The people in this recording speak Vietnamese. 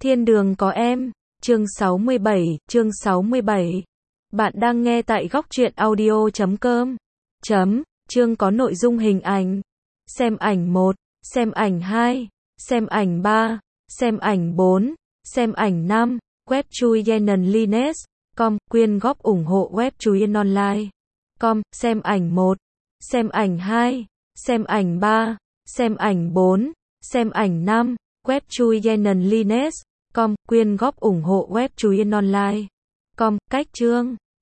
Thiên đường có em, chương 67. Bạn đang nghe tại góc truyện audio.com. Chương có nội dung hình ảnh. Xem ảnh 1, xem ảnh 2, xem ảnh 3, xem ảnh 4, xem ảnh 5. Web chui Yenan Lines. Com, quyên góp ủng hộ web chui Yên Online. Com, xem ảnh 1, xem ảnh 2, xem ảnh 3, xem ảnh 4, xem ảnh 5. Web chui Yenan Lines. Com, quyên góp ủng hộ web chui Yên Online. Com, cách chương.